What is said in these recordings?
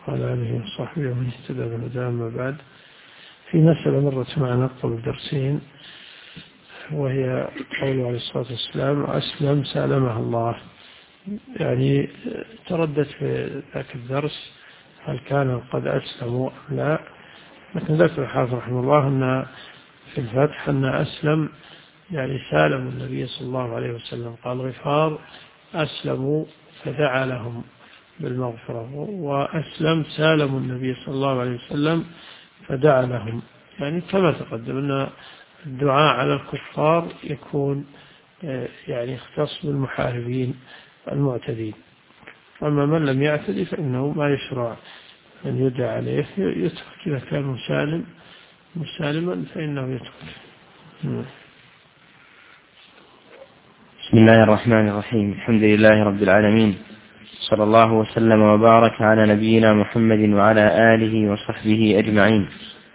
وعلى آله وصحبه ومن اهتدى بهداه. أما بعد، في مسألة مرت معنا قبل درسين، وهي قوله عليه الصلاة والسلام: أسلم سالمه الله. يعني تردد في ذاك الدرس هل كان قد أسلموا أم لا، لكن ذكر الحافظ رحمه الله أن في الفتح أن أسلم يعني سالموا النبي صلى الله عليه وسلم. قال غفار أسلموا فدعا لهم بالمغفرة، وأسلم سالموا النبي صلى الله عليه وسلم فدعا لهم. يعني كما تقدم أن الدعاء على الكفار يكون يعني يختص بالمحاربين المعتدين، أما من لم يعتدي فإنه ما يشرع أن يدعى عليه، يترك إذا كان مسالما فإنه يترك. بسم الله الرحمن الرحيم. الحمد لله رب العالمين، صلى الله وسلم وبارك على نبينا محمد وعلى آله وصحبه أجمعين.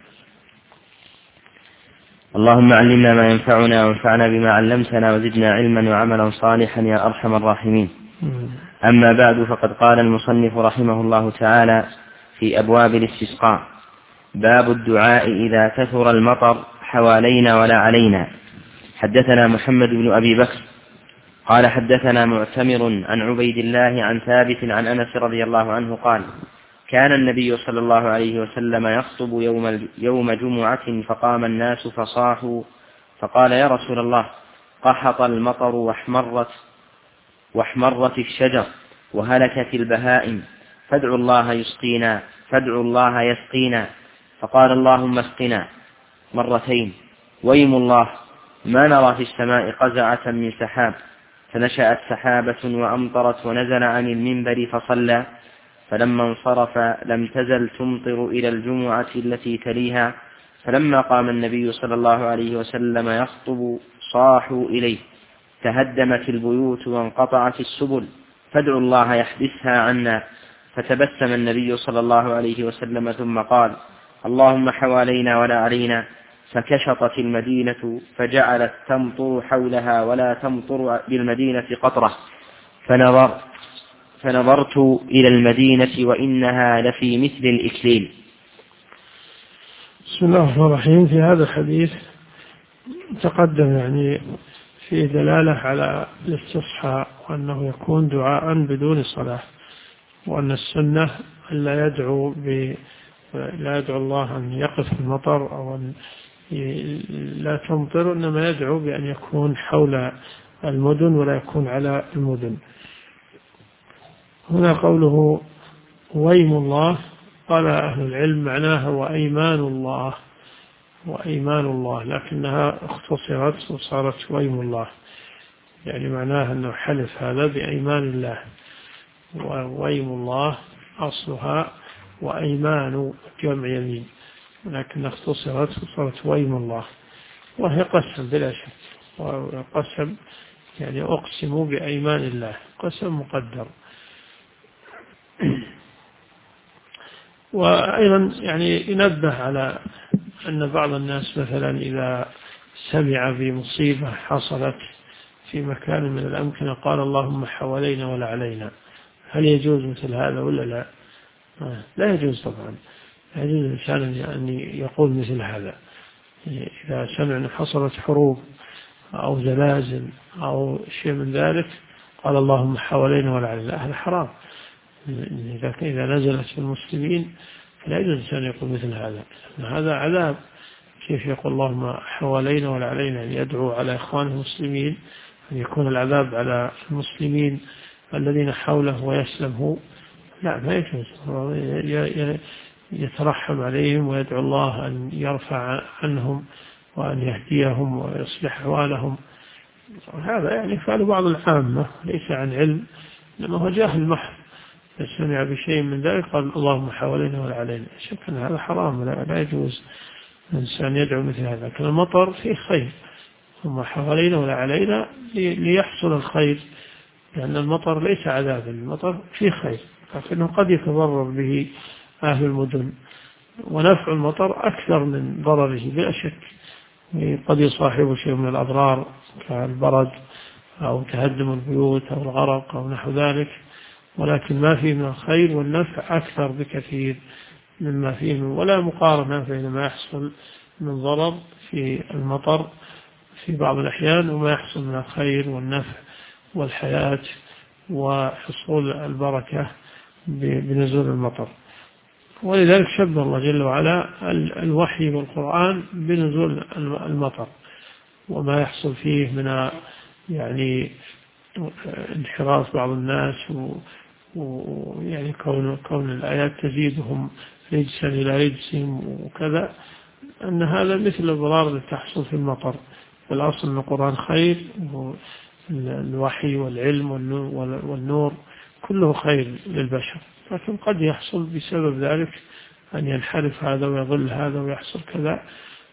اللهم علمنا ما ينفعنا وانفعنا بما علمتنا وزدنا علما وعملا صالحا يا أرحم الراحمين. أما بعد، فقد قال المصنف رحمه الله تعالى في أبواب الاستسقاء: باب الدعاء إذا كثر المطر حوالينا ولا علينا. حدثنا محمد بن أبي بكر قال حدثنا معتمر عن عبيد الله عن ثابت عن أنس رضي الله عنه قال: كان النبي صلى الله عليه وسلم يخطب يوم جمعة فقام الناس فصاحوا فقال: يا رسول الله، قحط المطر واحمرت الشجر وهلكت البهائم، فادعوا الله يسقينا. فقال: اللهم اسقنا مرتين. ويم الله، ما نرى في السماء قزعة من سحاب. فنشأت سحابة وأمطرت ونزل عن المنبر فصلى، فلما انصرف لم تزل تمطر إلى الجمعة التي تليها. فلما قام النبي صلى الله عليه وسلم يخطب صاحوا إليه: تهدمت البيوت وانقطعت السبل، فادعوا الله يحبسها عنا. فتبسم النبي صلى الله عليه وسلم ثم قال: اللهم حوالينا ولا علينا. فكشطت المدينة فجعلت تمطر حولها ولا تمطر بالمدينة قطرة. فنظرت إلى المدينة وإنها لفي مثل الإكليل. بسم الله الرحمن الرحيم. في هذا الحديث تقدم يعني فيه دلالة على الاستصحاء، وأنه يكون دعاء بدون صلاة، وأن السنة لا يدعو الله أن يقف المطر أو أن لا تمطر، إنما يدعو بأن يكون حول المدن ولا يكون على المدن. هنا قوله ويم الله، قال أهل العلم معناها وأيمان الله، لكنها اختصرت وصارت ويم الله، يعني معناها أنه حلف هذا بأيمان الله. وويم الله أصلها وأيمان جمع يمين، لكن اختصرت وصارت ويم الله، وهي قسم بلا شك، وقسم يعني أقسم بأيمان الله، قسم مقدر. وأيضا يعني ينبه على أن بعض الناس مثلا إذا سمع بمصيبة حصلت في مكان من الأمكنة قال: اللهم حوالينا ولا علينا. هل يجوز مثل هذا ولا لا؟ لا يجوز طبعا. لا يجوز الإنسان أن يقول مثل هذا. إذا سمع أن حصلت حروب أو زلازل أو شيء من ذلك قال: اللهم حوالينا ولا علينا، هذا حرام. إذا نزلت في المسلمين لا يجوز الإنسان يقول مثل هذا، هذا عذاب. كيف يقول اللهم حوالينا ولا علينا؟ أن يدعو على إخوانه المسلمين أن يكون العذاب على المسلمين الذين حوله ويسلم هو؟ لا، ما يجوز. يترحم عليهم ويدعو الله أن يرفع عنهم وأن يهديهم ويصلح أحوالهم. هذا يعني فعل بعض العامة ليس عن علم، إنما هو جاهل محض، سمع بشيء من ذلك قال: اللهم حوالينا ولا علينا. شك أن هذا حرام، لا يجوز الإنسان يدعو مثل هذا. لكن المطر فيه خير، ثم حوالينا ولا علينا ليحصل الخير، لأن المطر ليس عذابا، المطر فيه خير، لكنه قد يتضرر به أهل المدن، ونفع المطر أكثر من ضرره بلا شك. قد يصاحب شيء من الأضرار كالبرد أو تهدم البيوت أو الغرق أو نحو ذلك، ولكن ما فيه من الخير والنفع أكثر بكثير مما فيه ولا مقارنة بين ما يحصل من ضرر في المطر في بعض الأحيان وما يحصل من الخير والنفع والحياة وحصول البركة بنزول المطر. ولذلك شبه الله جل وعلا الوحي والقرآن بنزول المطر وما يحصل فيه من يعني انحراف بعض الناس ويعني كون الآيات تزيدهم رجسا إلى رجسهم وكذا، أن هذا مثل الضرار التي تحصل في المطر. والأصل أن القرآن خير، الوحي والعلم والنور كله خير للبشر، لكن قد يحصل بسبب ذلك أن ينحرف هذا ويضل هذا ويحصل كذا،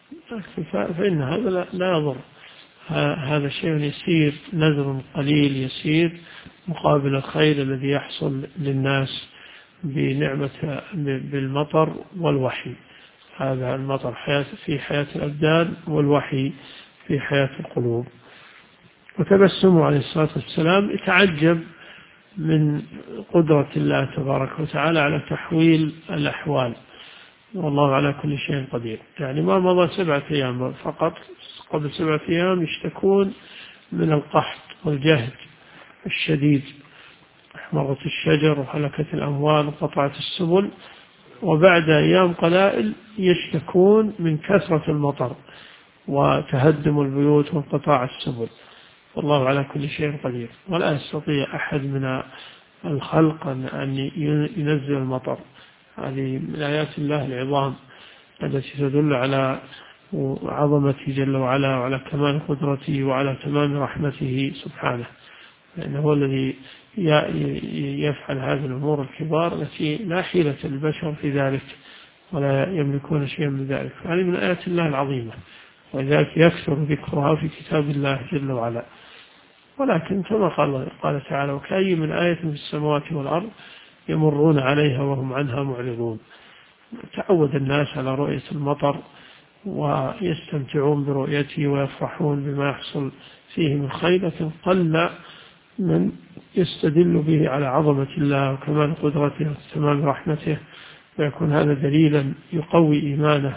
فإن هذا لا يضر. هذا شيء يسير، نذر قليل يسير مقابل الخير الذي يحصل للناس بنعمة بالمطر والوحي. هذا المطر في حياة الأبدان والوحي في حياة القلوب. وتبسمه عليه الصلاة والسلام يتعجب من قدرة الله تبارك وتعالى على تحويل الأحوال، والله على كل شيء قدير. يعني ما مضى 7 أيام فقط، قبل 7 أيام يشتكون من القحط والجهد الشديد، احمرت الشجر وهلكت الأموال وقطعت السبل، وبعد أيام قلائل يشتكون من كثرة المطر وتهدم البيوت وانقطاع السبل. والله على كل شيء قدير، ولا يستطيع أحد من الخلق أن ينزل المطر. هذه من آيات الله العظام التي تدل على عظمته جل وعلا وعلى كمال قدرته وعلى تمام رحمته سبحانه، لأنه هو الذي يفعل هذه الأمور الكبار التي لا حيلة للبشر في ذلك ولا يملكون شيئا من ذلك. هذه من آيات الله العظيمة، ولذلك يكثر ذكرها في كتاب الله جل وعلا. ولكن كما قال تعالى: وكأي من آية في السماوات والأرض يمرون عليها وهم عنها معرضون. تعود الناس على رؤية المطر ويستمتعون برؤيته ويفرحون بما يحصل فيه من خير، لكن قل من يستدل به على عظمة الله وكمال قدرته وتمام رحمته، ويكون هذا دليلا يقوي إيمانه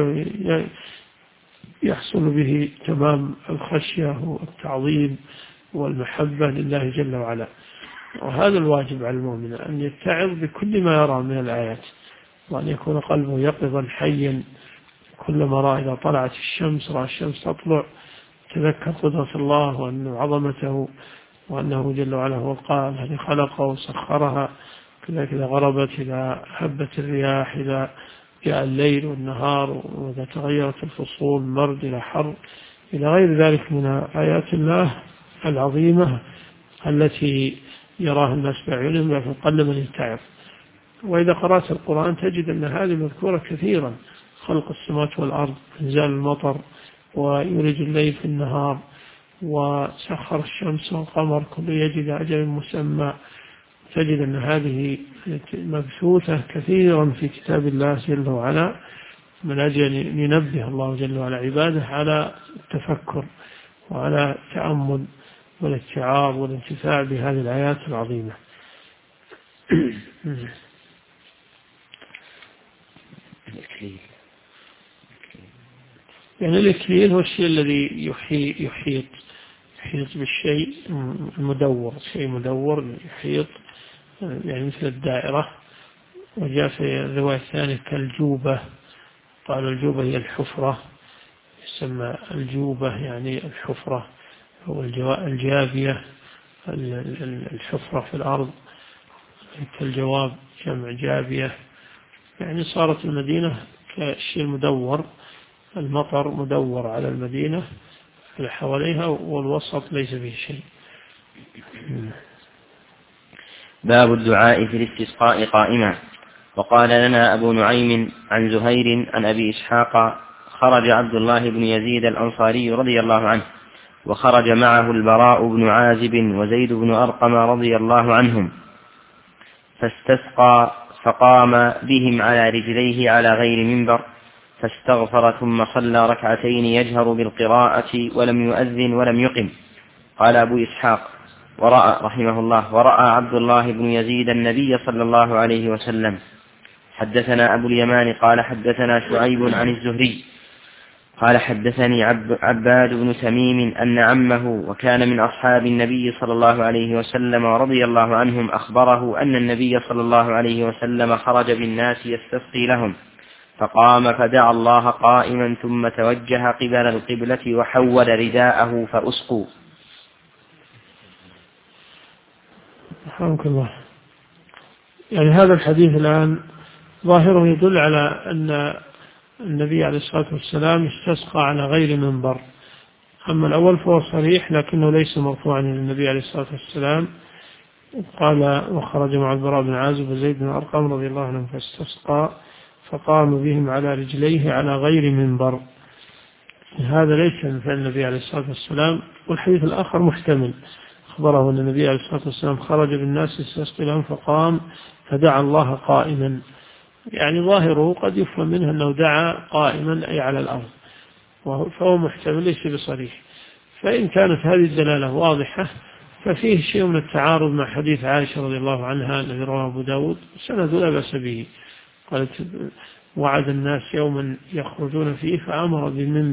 ويحصل به تمام الخشية والتعظيم والمحبة لله جل وعلا. وهذا الواجب على المؤمن، أن يتعظ بكل ما يرى من الآيات، وأن يكون قلبه يقظا حيا. كلما رأى إذا طلعت الشمس، رأى الشمس تطلع، تذكر قدرة الله وأن عظمته وأنه جل وعلا هو القائل الذي خلقه وسخرها. كذلك إذا غربت، إذا هبت الرياح، إذا جاء الليل والنهار، وإذا تغيرت الفصول، مرد إلى حر، إلى غير ذلك من آيات الله العظيمة التي يراها الناس بأعينهم، لكن قل من يتعظ. وإذا قرأت القرآن تجد أن هذه مذكورة كثيرا: خلق السماوات والأرض، إنزال المطر، ويولج الليل في النهار، وسخر الشمس والقمر كل يجد أجل مسمى. تجد أن هذه مبثوثة كثيرا في كتاب الله جل وعلا، من أجل أن ينبه الله جل وعلا عباده على التفكر وعلى التأمل والاتعاظ والانتفاع بهذه الآيات العظيمة. يعني الإكليل هو الشيء الذي يحيط بالشيء المدور، شيء مدور يحيط، يعني مثل الدائرة. وجاء في الرواية الثانية كالجوبة، قالوا الجوبة هي الحفرة، يسمى الجوبة يعني الحفرة، هو الجابية، الحفرة في الأرض، كالجواب جمع جابية. يعني صارت المدينة كالشيء المدور، المطر مدور على المدينة اللي حواليها، والوسط ليس فيه شيء. باب الدعاء في الاستسقاء قائما. وقال لنا أبو نعيم عن زهير عن أبي إسحاق: خرج عبد الله بن يزيد الأنصاري رضي الله عنه، وخرج معه البراء بن عازب وزيد بن أرقم رضي الله عنهم، فاستسقى، فقام بهم على رجليه على غير منبر، فاستغفر ثم صلى ركعتين يجهر بالقراءة ولم يؤذن ولم يقم. قال أبو إسحاق: ورأى عبد الله بن يزيد النبي صلى الله عليه وسلم. حدثنا أبو اليمان قال حدثنا شعيب عن الزهري قال حدثني عباد بن تميم أن عمه وكان من أصحاب النبي صلى الله عليه وسلم ورضي الله عنهم أخبره أن النبي صلى الله عليه وسلم خرج بالناس يستسقي لهم فقام فدعا الله قائما ثم توجه قبل القبلة وحول رداءه فأسقوا. رحمك الله. يعني هذا الحديث الآن ظاهره يدل على أن النبي عليه الصلاة والسلام استسقى على غير منبر. أما الأول فهو صريح لكنه ليس مرفوعا إلى النبي عليه الصلاة والسلام. قال وخرج مع البراء بن عازب وزيد بن أرقم رضي الله عنهم فاستسقى فقام بهم على رجليه على غير منبر. هذا ليس من فعل النبي عليه الصلاة والسلام. والحديث الآخر محتمل، أخبره أن النبي عليه الصلاة والسلام خرج بالناس يستسقي لهم فقام فدعا الله قائما. يعني ظاهره قد يفهم منه أنه دعا قائما أي على الأرض، فهو محتمل ليس بصريح. فإن كانت هذه الدلالة واضحة ففيه شيء من التعارض مع حديث عائشة رضي الله عنها الذي رواه أبو داود سند لا بأس به. قالت وعد الناس يوما يخرجون فيه فأمر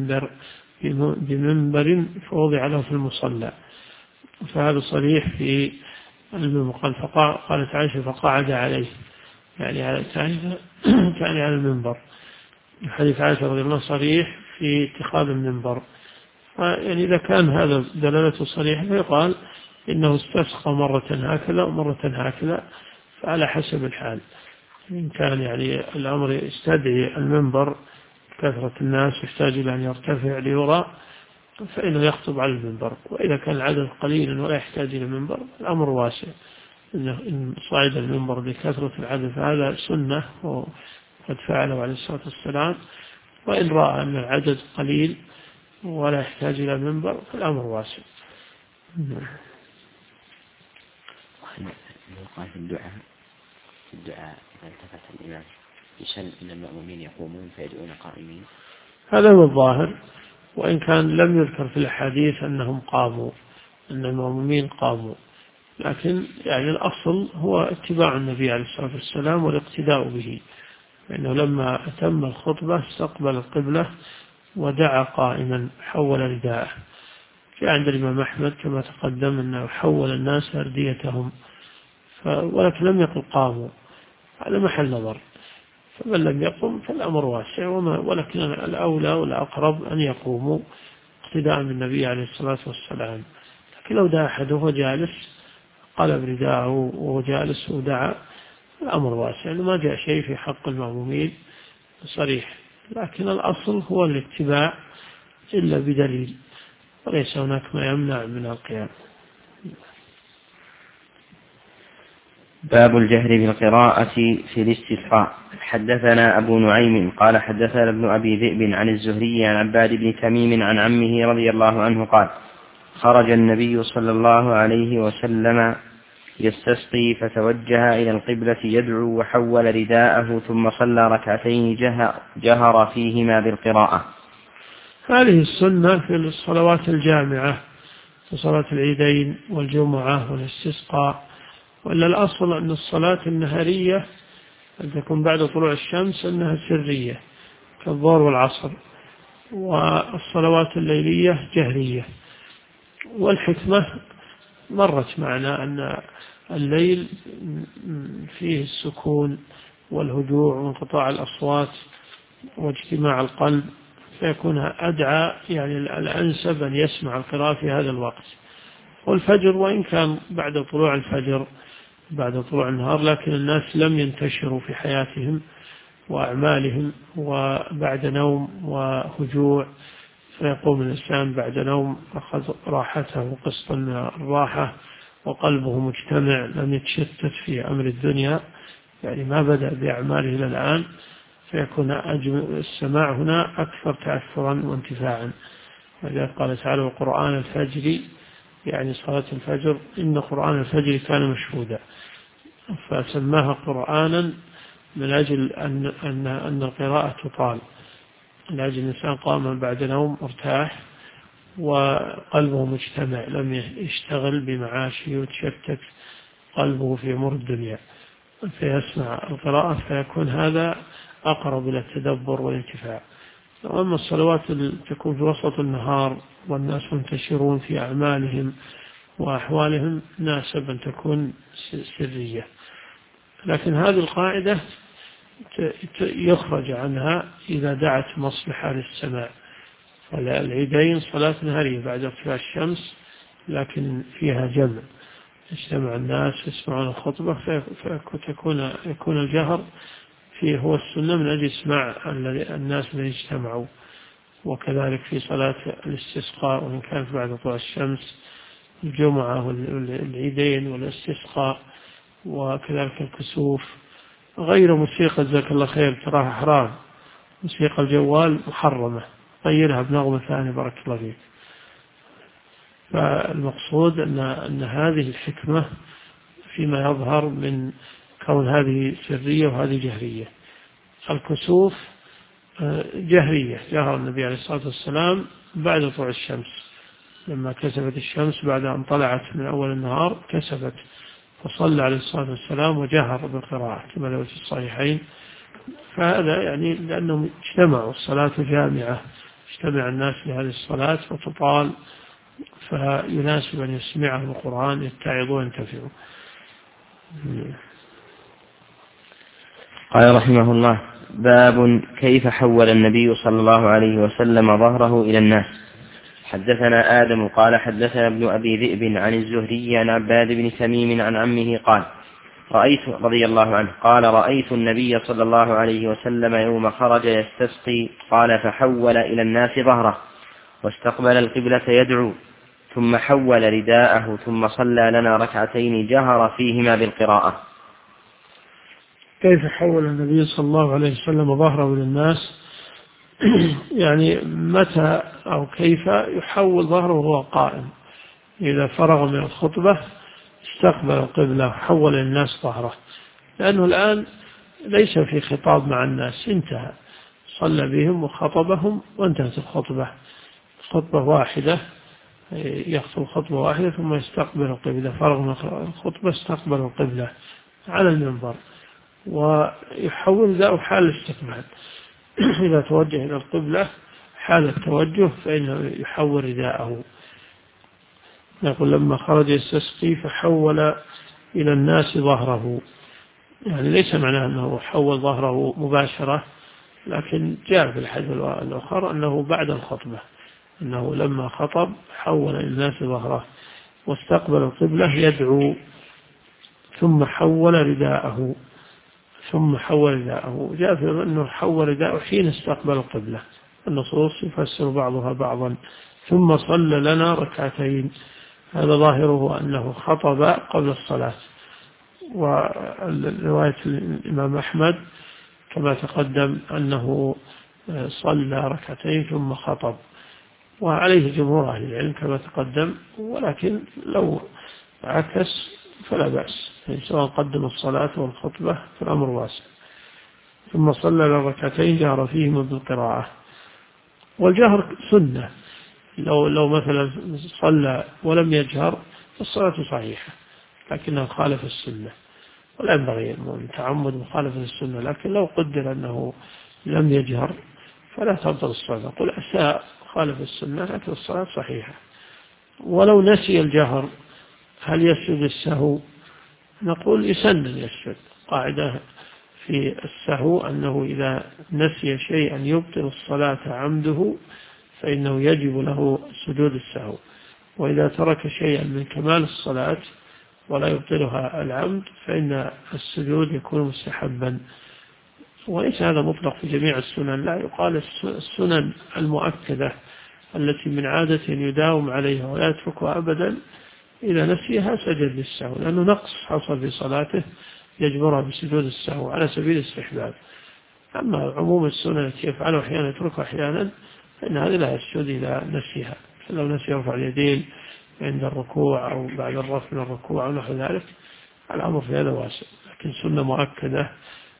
بمنبر فوضع له في المصلى، فهذا صريح في المنبر. قالت عائشة فقعد عليه، يعني على المنبر. حديث عائشة رضي الله صريح في اتخاذ المنبر. يعني إذا كان هذا دلالته صريحة فيقال إنه استسقى مرة هكذا ومرة هكذا، فعلى حسب الحال. إن كان يعني الأمر يستدعي المنبر كثرة الناس يحتاج إلى أن يرتفع ليرى فإنه يخطب على المنبر، وإذا كان العدد قليلا ولا يحتاج إلى المنبر الأمر واسع. إن صعد المنبر بكثرة العدد فهذا سنة وقد فعله عليه الصلاة والسلام، وإن رأى أن العدد قليل ولا يحتاج إلى المنبر فالأمر واسع. قال في الدعاء إذا التفت الإمام يشن أن المأمومين يقومون فيدعون قائمين، هذا هو الظاهر. وإن كان لم يذكر في الحديث أنهم قاموا، أن المأمومين قاموا، لكن يعني الأصل هو اتباع النبي عليه الصلاة والسلام والاقتداء به، لأنه لما أتم الخطبة استقبل القبلة ودعا قائما حول رداءه. في عند الإمام أحمد كما تقدم أنه حول الناس أرديتهم، ولكن لم يقل قاموا، هذا محل نظر. فمن لم يقم فالأمر واسع، ولكن الأولى والأقرب أن يقوموا اقتداء بالنبي عليه الصلاة والسلام. لكن لو دعا أحد وهو جالس قلب رداءه وهو جالس ودعا الأمر واسع، ما جاء شيء في حق المأمومين صريح، لكن الأصل هو الاتباع إلا بدليل، وليس هناك ما يمنع من القيام. باب الجهر بالقراءة في الاستسقاء. حدثنا أبو نعيم قال حدثنا ابن أبي ذئب عن الزهري عن عباد بن تميم عن عمه رضي الله عنه قال خرج النبي صلى الله عليه وسلم يستسقي فتوجه إلى القبلة يدعو وحول رداءه ثم صلى ركعتين جهر فيهما بالقراءة. هذه السنة في الصلوات الجامعة، في صلاة العيدين والجمعة والاستسقاء. وإلا الأصل أن الصلاة النهارية أن تكون بعد طلوع الشمس أنها سرية كالظهر والعصر، والصلوات الليلية جهرية. والحكمة مرت معنا أن الليل فيه السكون والهدوء وانقطاع الأصوات واجتماع القلب، فيكون أدعى يعني الأنسب أن يسمع القراءة في هذا الوقت. والفجر وإن كان بعد طلوع الفجر بعد طلوع النهار، لكن الناس لم ينتشروا في حياتهم وأعمالهم، وبعد نوم وهجوع فيقوم الإنسان بعد نوم أخذ راحته قسطا من الراحة وقلبه مجتمع لم يتشتت في أمر الدنيا، يعني ما بدأ بأعماله إلى الآن، فيكون السماع هنا أكثر تأثرا وانتفاعا. ولذلك قال تعالى وقرآن الفجر، يعني صلاة الفجر إن قرآن الفجر كان مشهودا، فسماها قرآنا من أجل أن القراءة تطال، من أجل الإنسان قام بعد نوم ارتاح وقلبه مجتمع، لم يشتغل بمعاشه وتشتت قلبه في أمور الدنيا، فيسمع القراءة فيكون هذا أقرب إلى التدبر والانتفاع. وأما الصلوات تكون في وسط النهار والناس منتشرون في أعمالهم وأحوالهم ناسب أن تكون سرية، لكن هذه القاعدة يخرج عنها إذا دعت مصلحة للسماع. العيدين صلاة نهارية بعد ارتفاع الشمس، لكن فيها جمع، يجتمع الناس يسمعون الخطبة، يكون الجهر فيه هو السنة من أجل إسماع الناس الذين اجتمعوا. وكذلك في صلاة الاستسقاء وإن كانت بعد طلوع الشمس، الجمعة والعيدين والاستسقاء، وكذلك الكسوف. غير موسيقى جزاك الله خير تراها حرام، موسيقى الجوال محرمة، غيرها بنغمة ثانية بارك الله فيك. فالمقصود أن هذه الحكمة فيما يظهر من كون هذه سرية وهذه جهرية. الكسوف جهرية، جهر النبي عليه الصلاة والسلام بعد طلوع الشمس، لما كسفت الشمس بعد أن طلعت من أول النهار كسفت، فصلى عليه الصلاة والسلام وجهر بالقراءة كما لو في الصحيحين. فهذا يعني لأنهم اجتمعوا، الصلاة جامعة، اجتمع الناس لهذه الصلاة وتطال، فيناسب أن يسمعهم القرآن يتعظوا وينتفعوا. قال رحمه الله: باب كيف حول النبي صلى الله عليه وسلم ظهره إلى الناس. حدثنا آدم قال حدثنا ابن أبي ذئب عن الزهري عن عباد بن تميم عن عمه قال رأيت رضي الله عنه قال رأيت النبي صلى الله عليه وسلم يوم خرج يستسقي قال فحول إلى الناس ظهره واستقبل القبلة يدعو، ثم حول رداءه ثم صلى لنا ركعتين جهر فيهما بالقراءة. كيف حول النبي صلى الله عليه وسلم ظهره إلى الناس؟ يعني متى أو كيف يحول ظهره وهو قائم؟ إذا فرغ من الخطبة استقبل القبلة وحول الناس ظهره، لأنه الآن ليس في خطاب مع الناس، انتهى، صلى بهم وخطبهم وانتهت الخطبة، خطبة واحدة، يخطب خطبة واحدة ثم يستقبل القبلة، فرغ من الخطبة استقبل القبلة على المنبر، ويحول ذا حال الاستقبال. إذا توجه إلى القبلة حال التوجه فإنه يحول رداءه. نقول لما خرج يستسقي فحول إلى الناس ظهره، يعني ليس معناه أنه حول ظهره مباشرة، لكن جاء في الحديث الآخر أنه بعد الخطبة، أنه لما خطب حول إلى الناس ظهره واستقبل القبلة يدعو، ثم حول رداءه، جاء في أنه حول رداءه حين استقبل القبلة، النصوص يفسر بعضها بعضا. ثم صلى لنا ركعتين، هذا ظاهره أنه خطب قبل الصلاة. ورواية الإمام أحمد كما تقدم أنه صلى ركعتين ثم خطب، وعليه جمهور أهل العلم كما تقدم، ولكن لو عكس فلا بأس، يعني سواء قدم الصلاة والخطبة فالأمر واسع. ثم صلى ركعتين جهر فيهما بالقراءة، والجهر سنة، لو مثلا صلى ولم يجهر فالصلاة صحيحة، لكنه خالف السنة، ولا ينبغي أن تعمد مخالفة السنة. لكن لو قدر أنه لم يجهر فلا تبطل الصلاة، قل أساء خالف السنة لكن الصلاة صحيحة. ولو نسي الجهر هل يسجد السهو؟ نقول يسن يسجد، قاعدة في السهو أنه إذا نسي شيئا يبطل الصلاة عمده فإنه يجب له سجود السهو، وإذا ترك شيئا من كمال الصلاة ولا يبطلها العمد فإن السجود يكون مستحبا. وليس هذا مطلق في جميع السنن، لا، يقال السنن المؤكدة التي من عادة يداوم عليها ولا يتركها أبدا إذا نسيها سجد للسهو، لأنه نقص حصل في صلاته يجبرها بسجود السهو على سبيل الاستحباب. أما عموم السنن التي يفعلها أحيانا يتركها أحيانا فإن هذه لا يسجد إذا نسيها، فلو نسي يرفع اليدين عند الركوع أو بعد الرفع من الركوع أو نحو ذلك الأمر في هذا واسع. لكن سنة مؤكدة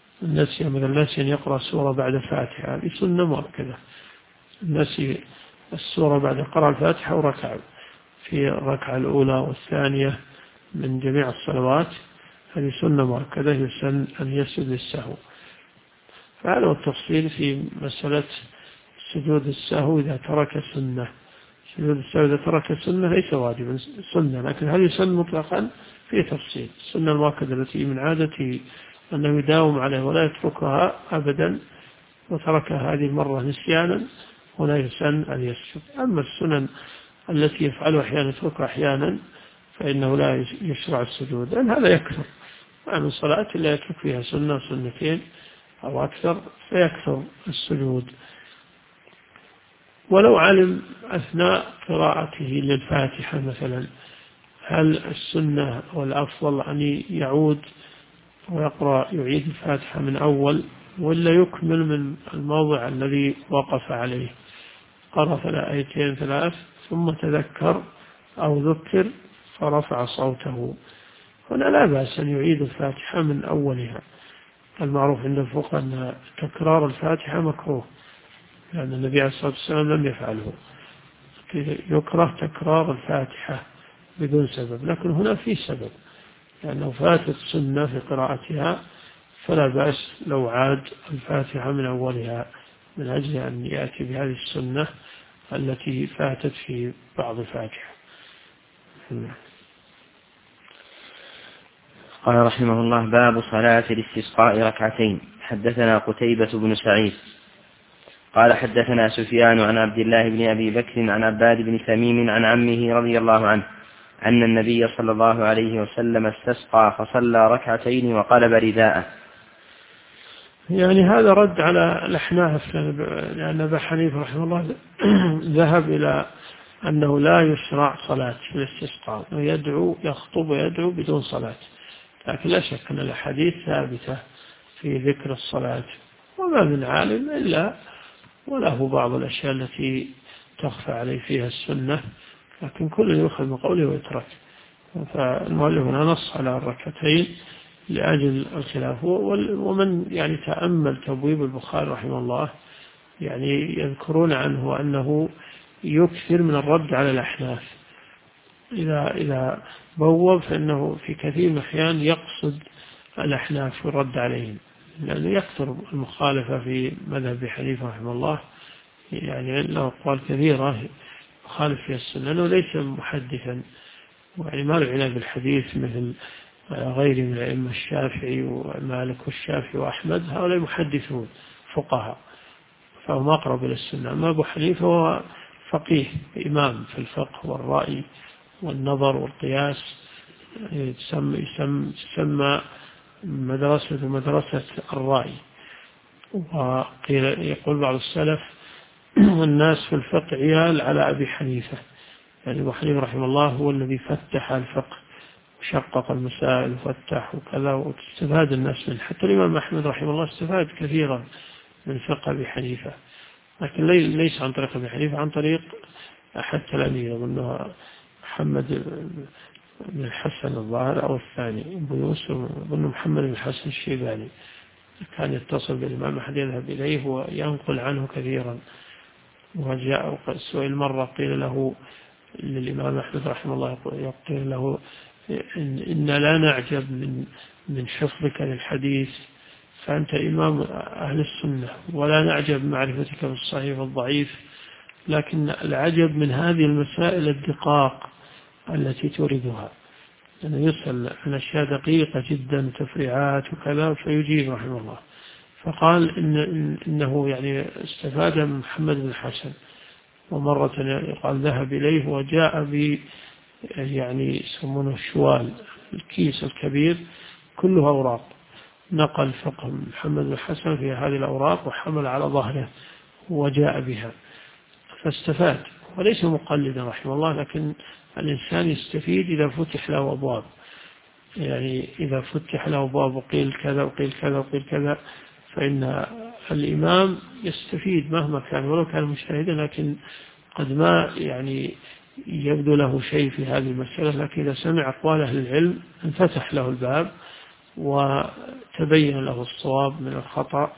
النسي مثل النسي أن يقرأ سورة بعد فاتحة، هذه سنة مؤكدة. النسي السورة بعد قراءة الفاتحة وركع في الركعة الأولى والثانية من جميع الصلوات، هذه سنة مؤكدة يسن أن يسجد للسهو. فهذا هو التفصيل في مسألة سجود السهو إذا ترك سنة. سجود السهو إذا ترك سنة ليس واجبا، سنة، لكن هل يسن مطلقا؟ في تفصيل. السنة المؤكدة التي من عادته أنه يداوم عليها ولا يتركها أبدا وتركها هذه المرة نسيانا هنا يسن أن يسجد. أما السنن التي يفعلها أحيانا يتركها أحيانا فإنه لا يشرع السجود، لأن هذا يكثر. من صلاة لا يترك فيها سنة سنتين أو أكثر فيكثر السجود. ولو علم أثناء قراءته للفاتحة مثلا هل السنة والأفضل أن يعود ويقرأ يعيد الفاتحة من أول ولا يكمل من الموضع الذي وقف عليه؟ قرأ آيتين ثلاث ثم تذكر أو ذكر فرفع صوته، هنا لا بأس أن يعيد الفاتحة من أولها. المعروف عند الفقهاء أن تكرار الفاتحة مكروه، لأن النبي عليه الصلاة والسلام لم يفعله، يكره تكرار الفاتحة بدون سبب، لكن هنا في سبب، لأنه فاتت سنة في قراءتها فلا بأس لو عاد الفاتحة من أولها من أجل أن يأتي بهذه السنة التي فاتت في بعض الفاتحة. قال رحمه الله: باب صلاة الاستسقاء ركعتين. حدثنا قتيبة بن سعيد قال حدثنا سفيان عن عبد الله بن أبي بكر عن عباد بن تميم عن عمه رضي الله عنه أن النبي صلى الله عليه وسلم استسقى فصلى ركعتين وقلب رداءه. يعني هذا رد على الأحناف، لأن أبا حنيفة رحمه الله ذهب إلى أنه لا يشرع صلاة في الاستسقاء، ويدعو يخطب ويدعو بدون صلاة، لكن لا شك أن الحديث ثابتة في ذكر الصلاة، وما من عالم إلا وله بعض الأشياء التي تخفى عليه فيها السنة، لكن كل يؤخذ من قوله ويترك. فالمؤلف هنا نص على الركعتين لأجل الخلاف. ومن يعني تأمل تبويب البخاري رحمه الله يعني يذكرون عنه أنه يكثر من الرد على الأحناف، إذا بوب فإنه في كثير من الأحيان يقصد الأحناف في الرد عليهم، لأنه يكثر المخالفة في مذهب حنيفة رحمه الله، يعني له أقوال كثيرة يخالف فيها السنة، لأنه ليس محدثا، يعني ما له علاقة بالحديث مثل غير من الأئمة الشافعي ومالك والشافعي وأحمد، هؤلاء محدثون فقهاء فهم أقرب إلى السنة. أما أبو حنيفة هو فقيه إمام في الفقه والرأي والنظر والقياس، يسمى مدرسة الرأي. وقيل يقول بعض السلف الناس في الفقه عيال على أبي حنيفة، يعني أبو حنيفة رحمه الله هو الذي فتح الفقه وشقق المسائل وفتح وكذا، واستفاد الناس منه. حتى الإمام أحمد رحمه الله استفاد كثيرا من فقه أبي حنيفة، لكن ليس عن طريق أبي حنيفة، عن طريق أحد تلاميذه، أنه محمد بن الحسن الظاهر أو الثاني أبو يوسف، أظن محمد بن الحسن الشيباني، كان يتصل بالإمام أحد يذهب إليه وينقل عنه كثيرا. وجاء سئل مرة قيل له للإمام أحمد رحمه الله يقول له إن لا نعجب من حفظك للحديث، فأنت إمام أهل السنة، ولا نعجب معرفتك بالصحيح والضعيف، لكن العجب من هذه المسائل الدقاق التي تريدها، أنه يسأل عن أشياء دقيقة جدا تفريعات وكذا فيجيب رحمه الله. فقال إنه يعني استفاد من محمد بن الحسن، ومرة قال ذهب إليه وجاء يعني يسمونه الشوال، الكيس الكبير كله أوراق، نقل فقه محمد بن الحسن في هذه الأوراق وحمل على ظهره وجاء بها فاستفاد، وليس مقلدا رحمه الله، لكن الإنسان يستفيد إذا فتح له أبواب، يعني إذا فتح له أبواب وقيل كذا وقيل كذا وقيل كذا فإن الإمام يستفيد مهما كان ولو كان مجتهدا، لكن قد ما يعني يبدو له شيء في هذه المسألة، لكن إذا سمع أقوال أهل العلم انفتح له الباب وتبين له الصواب من الخطأ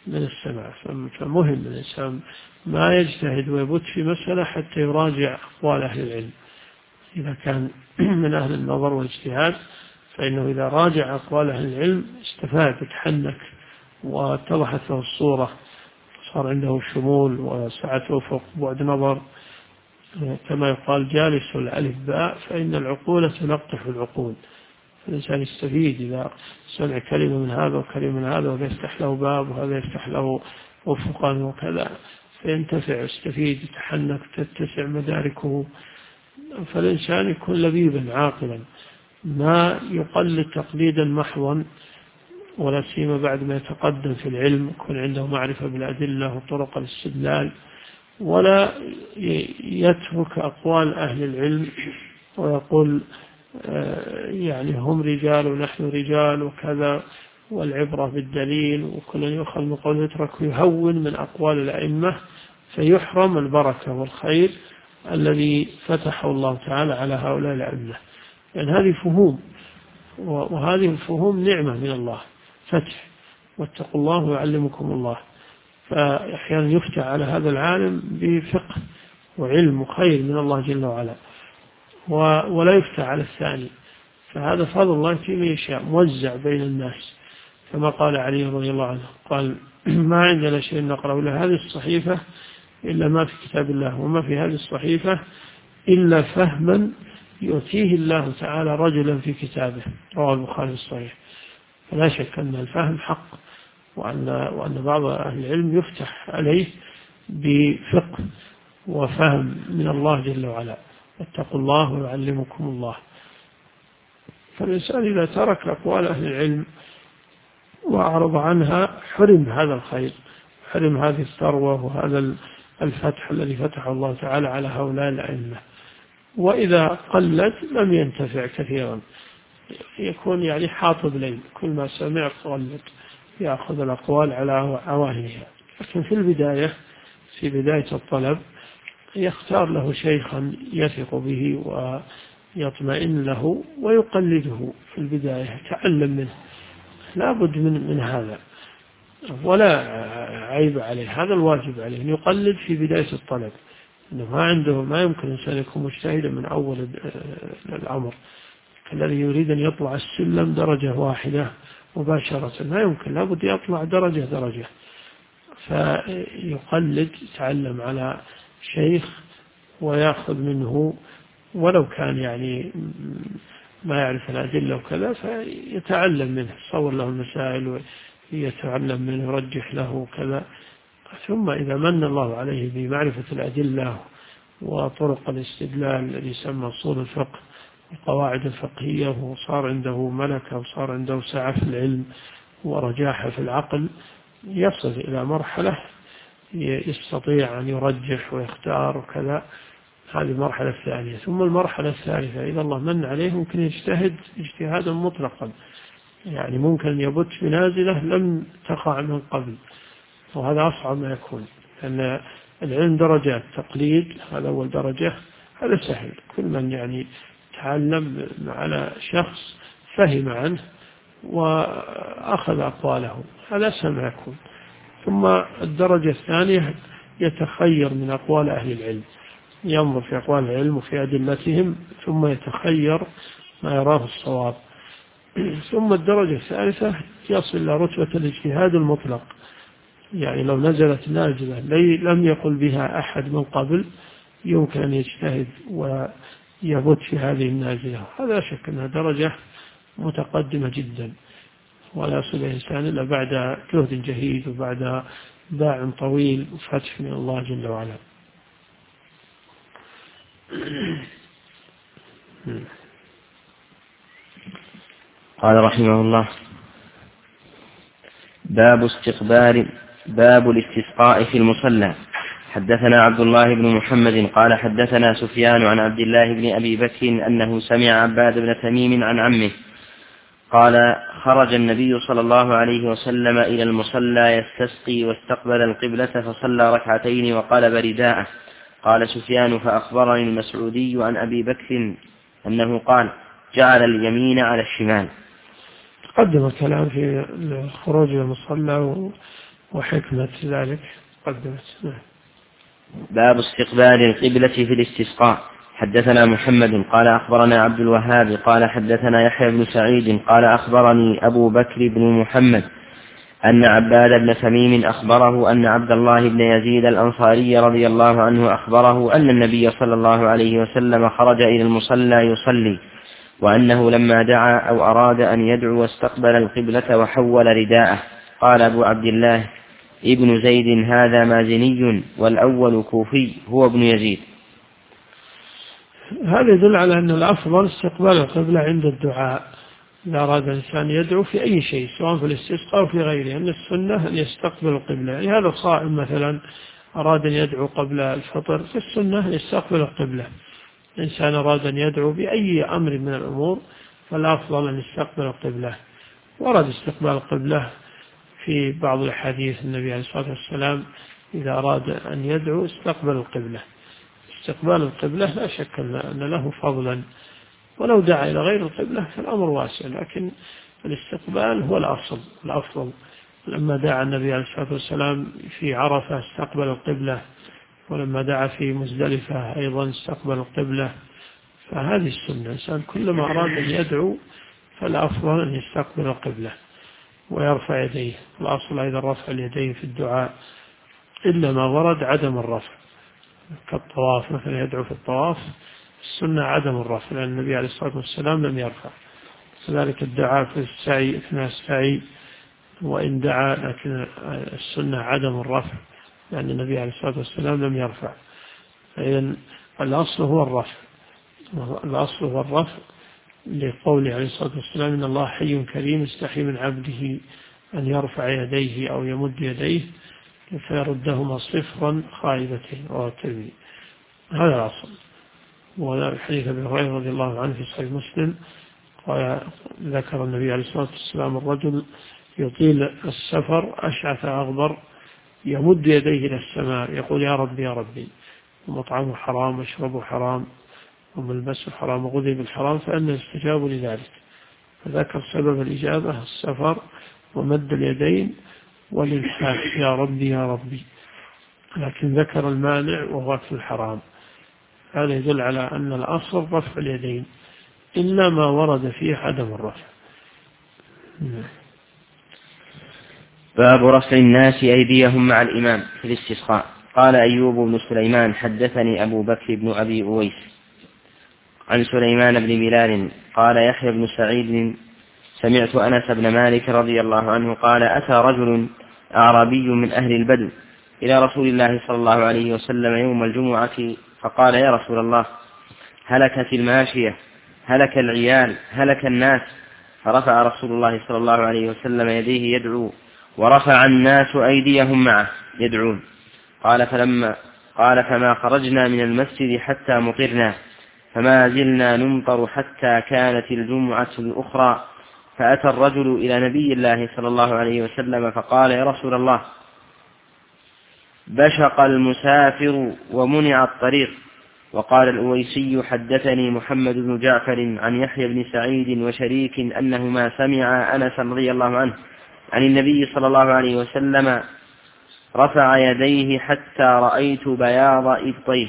من السماع. فمهم الإنسان ما يجتهد ويبت في مسألة حتى يراجع أقوال أهل العلم. إذا كان من أهل النظر والاجتهاد فإنه إذا راجع أقوال أهل العلم استفاد وتحنك واتضحت له الصورة، صار عنده شمول وسعة أفق بعد نظر، كما يقال جالس الألف باء فإن العقول تلقح العقول. الإنسان يستفيد إذا سمع كلمة من هذا وكلمة من هذا، وهذا يفتح له باب وهذا يفتح له أفقا وكذا، فينتفع يستفيد يتحنك تتسع مداركه. فالإنسان يكون لبيبا عاقلا، ما يقلد تقليدا محضا، ولا سيما بعد ما يتقدم في العلم يكون عنده معرفة بالأدلة وطرق الاستدلال، ولا يترك أقوال أهل العلم ويقول يعني هم رجال ونحن رجال وكذا، والعبرة بالدليل وكل يؤخذ من قول يترك ويهون من أقوال الأئمة، فيحرم البركة والخير الذي فتحه الله تعالى على هؤلاء الأئمة. يعني هذه فهوم، وهذه الفهوم نعمة من الله، فتح، واتقوا الله ويعلمكم الله. فأحيانا يفتح على هذا العالم بفقه وعلم وخير من الله جل وعلا، ولا يفتح على الثاني. فهذا فضل الله فيما يشاء موزع بين الناس، كما قال علي رضي الله عنه قال ما عندنا شيء نقرأ إلا هذه الصحيفة إلا ما في كتاب الله، وما في هذه الصحيفة إلا فهما يؤتيه الله تعالى رجلا في كتابه. رواه البخاري الصحيح. فلا شك أن الفهم حق، وأن بعض أهل العلم يفتح عليه بفقه وفهم من الله جل وعلا. واتقوا الله ويعلمكم الله. فالإنسان إذا ترك أقوال أهل العلم وأعرض عنها حرم هذا الخير، حرم هذه الثروة وهذا الفتح الذي فتحه الله تعالى على هؤلاء الأئمة. وإذا قلت لم ينتفع كثيرا، يكون يعني حاطب ليل، كل ما سمع قلت يأخذ الأقوال على عواهنها. لكن في البداية، في بداية الطلب، يختار له شيخا يثق به ويطمئن له ويقلده في البداية، يتعلم منه، لا بد من هذا، ولا عيب عليه، هذا الواجب عليه أن يقلد في بداية الطلب. إنه ما يمكن الإنسان يكون مجتهدا من أول الأمر، الذي يريد أن يطلع السلم درجة واحدة مباشرة، ما يمكن، لا بد يطلع درجة درجة. فيقلد، يتعلم على شيخ ويأخذ منه، ولو كان يعني ما يعرف الأدلة وكذا، فيتعلم منه، يصور له المسائل ويتعلم منه، يرجح له كذا. ثم إذا من الله عليه بمعرفة الأدلة وطرق الاستدلال الذي يسمى أصول الفقه القواعد الفقهية، وصار عنده ملكة وصار عنده سعة في العلم ورجاحة في العقل، يصل إلى مرحلة يستطيع أن يرجح ويختار وكذا. هذه المرحلة الثانية. ثم المرحلة الثالثة، إذا الله من عليه ممكن يجتهد اجتهادا مطلقا، يعني ممكن يبت بنازلة لم تقع من قبل، وهذا أصعب ما يكون، لأن العلم درجات. تقليد هذا أول درجة، هذا سهل، كل من يعني تعلم على شخص فهم عنه وأخذ أقواله، هذا أسهل ما يكون. ثم الدرجة الثانية يتخير من أقوال أهل العلم، ينظر في أقوال العلم وفي أدلتهم ثم يتخير ما يراه الصواب. ثم الدرجة الثالثة يصل إلى رتبة الاجتهاد المطلق، يعني لو نزلت نازلة لم يقل بها أحد من قبل يمكن أن يجتهد ويبت في هذه النازلة. هذا شك أنها درجة متقدمة جدا، ولا يصل الإنسان إلا بعد جهد جهيد وبعد باع طويل وفتح من الله جل وعلا. قال رحمه الله: باب الاستسقاء في المصلى. حدثنا عبد الله بن محمد قال حدثنا سفيان عن عبد الله بن أبي بكر أنه سمع عباد بن تميم عن عمه قال: خرج النبي صلى الله عليه وسلم إلى المصلى يستسقي واستقبل القبلة فصلى ركعتين وقلب رداءه. قال سفيان: فأخبرني المسعودي عن أبي بكر أنه قال: جعل اليمين على الشمال. تقدم الكلام في الخروج إلى المصلى وحكمة ذلك قدمت. باب استقبال القبلة في الاستسقاء. حدثنا محمد قال أخبرنا عبد الوهاب قال حدثنا يحيى بن سعيد قال أخبرني أبو بكر بن محمد أن عباد بن تميم أخبره أن عبد الله بن يزيد الأنصاري رضي الله عنه أخبره أن النبي صلى الله عليه وسلم خرج إلى المصلى يصلي، وأنه لما دعا أو أراد أن يدعو استقبل القبلة وحول رداءه. قال أبو عبد الله ابن زيد هذا مازني، والأول كوفي هو ابن يزيد. هذا يدل على أن الأفضل استقبال القبلة عند الدعاء إذا أراد الإنسان يدعو في أي شيء سواء في الاستسقاء أو في غيره، أن السنة أن يستقبل القبلة. يعني هذا الصائم مثلا أراد أن يدعو قبل الفطر، في السنة أن يستقبل القبلة. الإنسان أراد أن يدعو بأي أمر من الأمور فالأفضل أن يستقبل القبلة. ورد استقبال القبلة في بعض الحديث النبي عليه الصلاة والسلام إذا أراد أن يدعو استقبل القبلة. استقبال القبلة لا شك أن له فضلا، ولو دعا إلى غير القبلة فالأمر واسع، لكن الاستقبال هو الأفضل. لما دعا النبي عليه الصلاة والسلام في عرفة استقبل القبلة، ولما دعا في مزدلفة أيضا استقبل القبلة. فهذه السنة، الإنسان كلما أراد أن يدعو فالأفضل أن يستقبل القبلة ويرفع يديه. الأصل أيضا رفع اليدين في الدعاء، إلا ما ورد عدم الرفع كالطواف مثلا، يدعو في الطواف السنة عدم الرفع لأن النبي عليه الصلاة والسلام لم يرفع. كذلك الدعاء في السعي أثناء السعي وإن دعا، لكن السنة عدم الرفع لأن النبي عليه الصلاة والسلام لم يرفع. فإذن الأصل هو الرفع لقوله عليه الصلاة والسلام إن الله حي كريم يستحي من عبده أن يرفع يديه أو يمد يديه فيردهما صفرا خائبتين، رواه الترمذي. هذا الأصل. وهذا حديث أبي هريرة رضي الله عنه في صحيح مسلم قال ذكر النبي عليه الصلاة والسلام الرجل يطيل السفر أشعث أغبر يمد يديه إلى السماء يقول يا ربي يا ربي، ومطعمه حرام ومشربه حرام وملبسه حرام وغذي بالحرام، فأنا يستجاب لذلك. فذكر سبب الإجابة السفر ومد اليدين والإلحاح يا ربي يا ربي، لكن ذكر المانع وهو أكل الحرام. هذا يدل على أن الأصل رفع اليدين إلا ما ورد فيه عدم الرفع. باب رفع الناس أيديهم مع الإمام في الاستسقاء. قال أيوب بن سليمان حدثني أبو بكر بن أبي أويس عن سليمان بن بلال قال يحيى بن سعيد سمعت أنس بن مالك رضي الله عنه قال أتى رجل أعرابي من أهل البدو إلى رسول الله صلى الله عليه وسلم يوم الجمعة فقال يا رسول الله هلكت الماشية هلك العيال هلك الناس. فرفع رسول الله صلى الله عليه وسلم يديه يدعو ورفع الناس أيديهم معه يدعون. قال فما خرجنا من المسجد حتى مطرنا فما زلنا نمطر حتى كانت الجمعة الأخرى. فأتى الرجل إلى نبي الله صلى الله عليه وسلم فقال يا رسول الله بشق المسافر ومنع الطريق. وقال الأويسي حدثني محمد بن جعفر عن يحيى بن سعيد وشريك أنهما سمع أنس رضي الله عنه عن النبي صلى الله عليه وسلم رفع يديه حتى رأيت بياض إبطيه.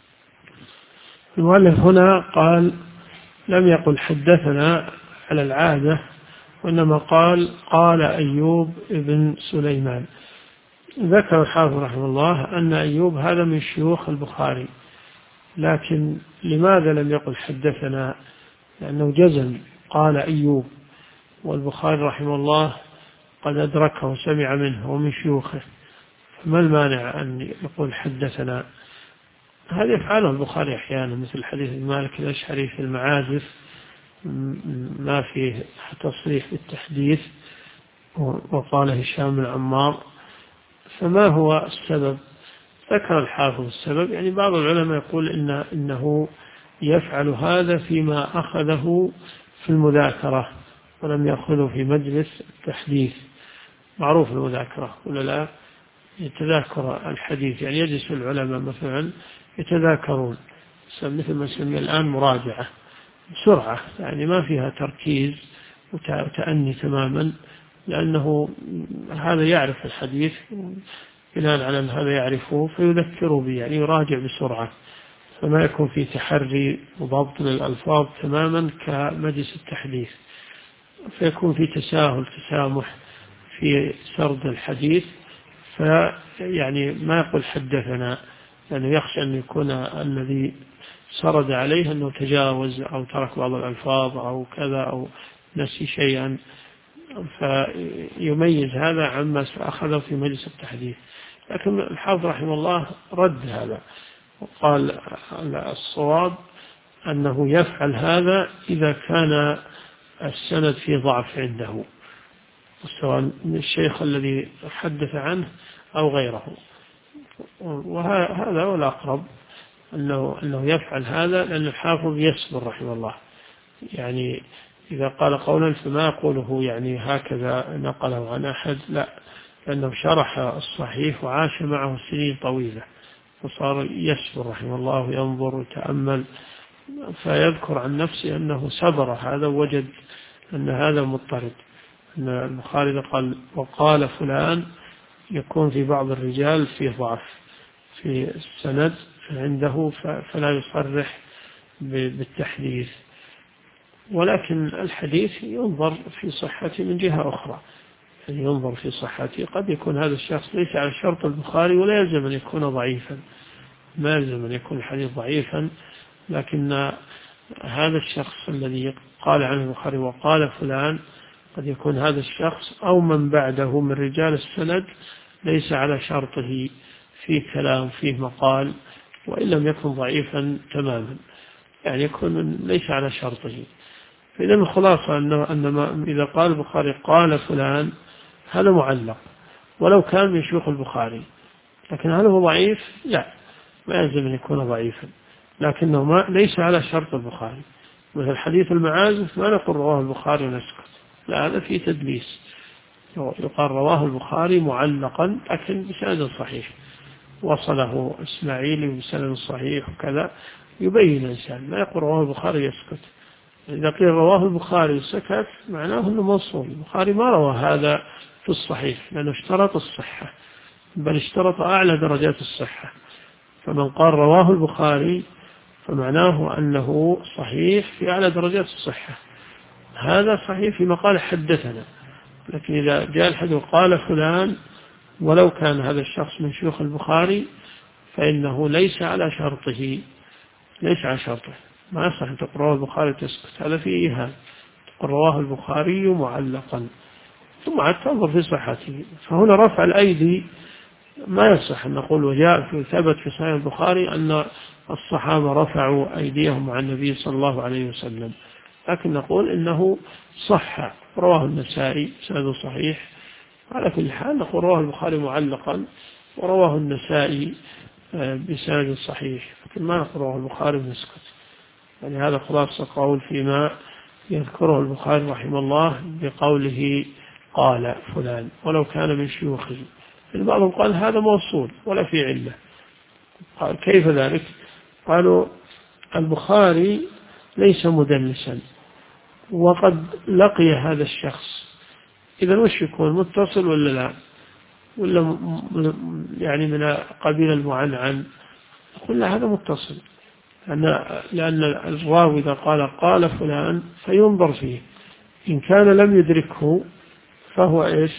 المؤلف هنا لم يقل حدثنا على العادة، وإنما قال أيوب بن سليمان. ذكر الحافظ رحمه الله أن أيوب هذا من شيوخ البخاري، لكن لماذا لم يقل حدثنا؟ لأنه جزم قال أيوب، والبخاري رحمه الله قد أدركه وسمع منه ومن شيوخه، فما المانع أن يقول حدثنا؟ هذا يفعله البخاري أحيانا، مثل حديث مالك الأشعري في المعازف ما فيه تصريح بالتحديث وقال هشام بن عمار. فما هو السبب؟ ذكر الحافظ السبب، يعني بعض العلماء يقول إنه يفعل هذا فيما أخذه في المذاكرة ولم يأخذه في مجلس التحديث. معروف المذاكرة ولا لا؟ يتذاكر الحديث، يعني يجلس العلماء مثلا يتذاكرون مثل ما سمي الآن مراجعة بسرعة، يعني ما فيها تركيز وتأني تماما، لأنه هذا يعرف الحديث بناء على أن هذا يعرفه فيذكره به، يعني يراجع بسرعة، فما يكون في تحري وضبط للألفاظ تماما كمجلس التحديث، فيكون في تساهل تسامح في سرد الحديث، فيعني ما يقول حدثنا، لأنه يعني يخشى أن يكون الذي سرد عليه أنه تجاوز أو ترك بعض الألفاظ أو كذا أو نسي شيئا، فيميز هذا عما أخذه في مجلس التحديث. لكن الحافظ رحمه الله رد هذا وقال الصواب أنه يفعل هذا إذا كان السند في ضعف عنده، سواء من الشيخ الذي حدث عنه أو غيره، وهذا هو الأقرب أنه يفعل هذا، لأن الحافظ يصبر رحمه الله، يعني إذا قال قولا فما يقوله يعني هكذا نقله عن أحد، لا، لأنه شرح الصحيح وعاش معه سنين طويلة، فصار يصبر رحمه الله وينظر ويتأمل، فيذكر عن نفسه أنه صبر هذا ووجد أن هذا مضطرد، أن البخاري قال وقال فلان يكون في بعض الرجال فيه ضعف في السند عنده، فلا يصرح بالتحديث. ولكن الحديث ينظر في صحته من جهة أخرى، يعني ينظر في صحته، قد يكون هذا الشخص ليس على شرط البخاري ولا يلزم أن يكون ضعيفا، ما يلزم أن يكون الحديث ضعيفا، لكن هذا الشخص الذي قال عنه البخاري وقال فلان قد يكون هذا الشخص أو من بعده من رجال السند ليس على شرطه، في كلام فيه مقال، وإن لم يكن ضعيفا تماما، يعني يكون ليس على شرطه. فإذا الخلاصة أن إذا قال البخاري قال فلان هذا معلق ولو كان من شيوخ البخاري، لكن هل هو ضعيف؟ لا، ما يلزم أن يكون ضعيفا، لكنه ليس على شرط البخاري. مثل حديث المعازف ما نقول رواه البخاري ونسكت، لا، هذا فيه تدليس، يقال رواه البخاري معلقا لكن بسند صحيح، وصله إسماعيلي بسند صحيح وكذا، يبين الإنسان، ما يقول رواه البخاري يسكت. إذا قيل رواه البخاري سكت معناه أنه موصول، البخاري ما روى هذا في الصحيح لأنه اشترط الصحة، بل اشترط أعلى درجات الصحة، فمن قال رواه البخاري فمعناه أنه صحيح في أعلى درجات الصحة، هذا صحيح في مقال حدثنا. لكن إذا جاء الحديث قال فلان ولو كان هذا الشخص من شيوخ البخاري فإنه ليس على شرطه، ليس على شرطه، ما يصح أن تقول رواه البخاري تسكت، هذا فيه إيهام، تقول رواه البخاري معلقا ثم عاد تنظر في صحته. فهنا رفع الأيدي ما يصح أن نقول وجاء في ثبت في صحيح البخاري أن الصحابة رفعوا أيديهم عن النبي صلى الله عليه وسلم، لكن نقول إنه صح، رواه النسائي سند صحيح، على كل حال نقول رواه البخاري معلقا ورواه النسائي بسند صحيح، لكن ما نقول رواه البخاري ونسكت. يعني هذا خلاصة قول فيما يذكره البخاري رحمه الله بقوله قال فلان ولو كان من شيوخه. بعضهم قال هذا موصول ولا في علة، قال كيف ذلك؟ قالوا البخاري ليس مدلسا وقد لقي هذا الشخص، إذا وش يكون متصل ولا لا، ولا يعني من قبيل المعنعن؟ قل هذا متصل، لأن الراوي إذا قال فلان فينظر فيه، إن كان لم يدركه فهو إيش؟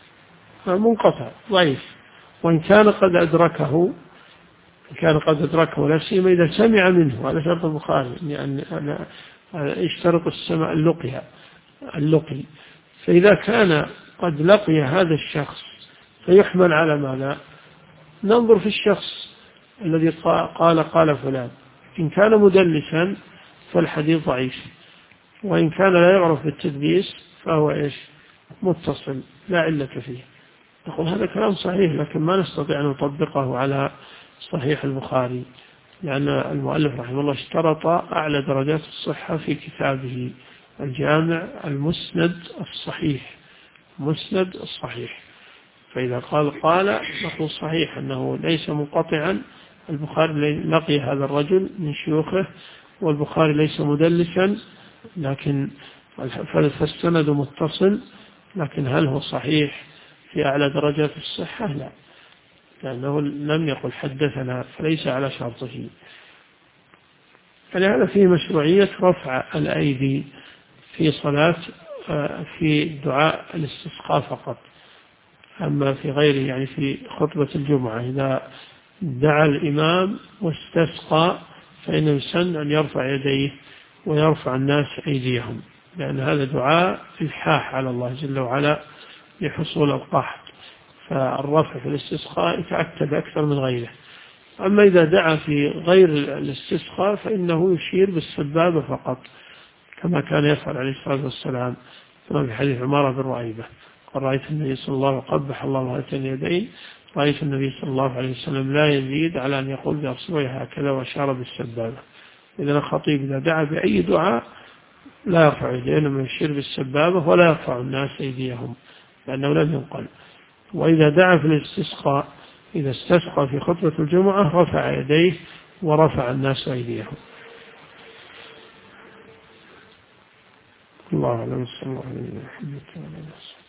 منقطع ضعيف، وإن كان قد أدركه لا سيما إذا سمع منه على شرط البخاري، يعني أنا اشترط السمع اللقي، فإذا كان قد لقي هذا الشخص فيحمل على ماذا؟ ننظر في الشخص الذي قال فلان، إن كان مدلسا فالحديث ضعيف، وإن كان لا يعرف بالتدليس فهو إيش؟ متصل لا علة فيه. نقول هذا كلام صحيح، لكن ما نستطيع أن نطبقه على صحيح البخاري، لأن المؤلف رحمه الله اشترط أعلى درجات الصحة في كتابه الجامع المسند الصحيح، مسند الصحيح، فإذا قال نقول صحيح أنه ليس منقطعا، البخاري لقي هذا الرجل من شيوخه، والبخاري ليس مدلسا، لكن فالسند متصل، لكن هل هو صحيح في أعلى درجات الصحة؟ لا، لأنه لم يقل حدثنا، فليس على شرطه. فلهذا فيه مشروعية رفع الأيدي في صلاة في دعاء الاستسقاء فقط. أما في غيره يعني في خطبة الجمعة إذا دعا الإمام واستسقى فإنه يسن أن يرفع يديه ويرفع الناس أيديهم، لأن هذا دعاء إلحاح على الله جل وعلا لحصول القحط، فالرفع في الاستسقاء يتأكد أكثر من غيره. أما إذا دعا في غير الاستسقاء فإنه يشير بالسبابة فقط، كما كان يفعل عليه الصلاة والسلام كما في حديث عمارة بن رعيبة قال رأيت النبي صلى الله عليه وسلم قبح الله هاتين اليدين، رأيت النبي صلى الله عليه وسلم لا يزيد على أن يقول بأصبعه هكذا وأشار بالسبابة. إذن الخطيب إذا دعا بأي دعاء لا يرفع يديه، إنما يشير بالسبابة ولا يرفع الناس أيديهم لأنه لم ينقل. وإذا دعا في الاستسقاء إذا استسقى في خطبة الجمعة رفع يديه ورفع الناس أيديهم. الله أعلم. صلى الله عليه وسلم.